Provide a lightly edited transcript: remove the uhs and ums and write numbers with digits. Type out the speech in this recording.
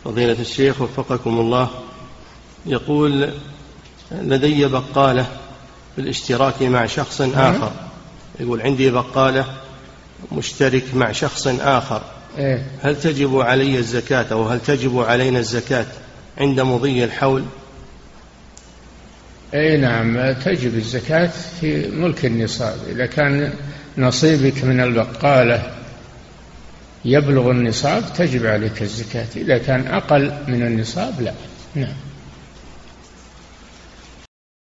فضيلة الشيخ وفقكم الله، يقول: لدي بقالة بالاشتراك مع شخص آخر. يقول: عندي بقالة مشترك مع شخص آخر، هل تجب علي الزكاة أو هل تجب علينا الزكاة عند مضي الحول؟ نعم، تجب الزكاة في ملك النصاب. إذا كان نصيبك من البقالة يبلغ النصاب تجب عليك الزكاة، إذا كان أقل من النصاب لا. نعم.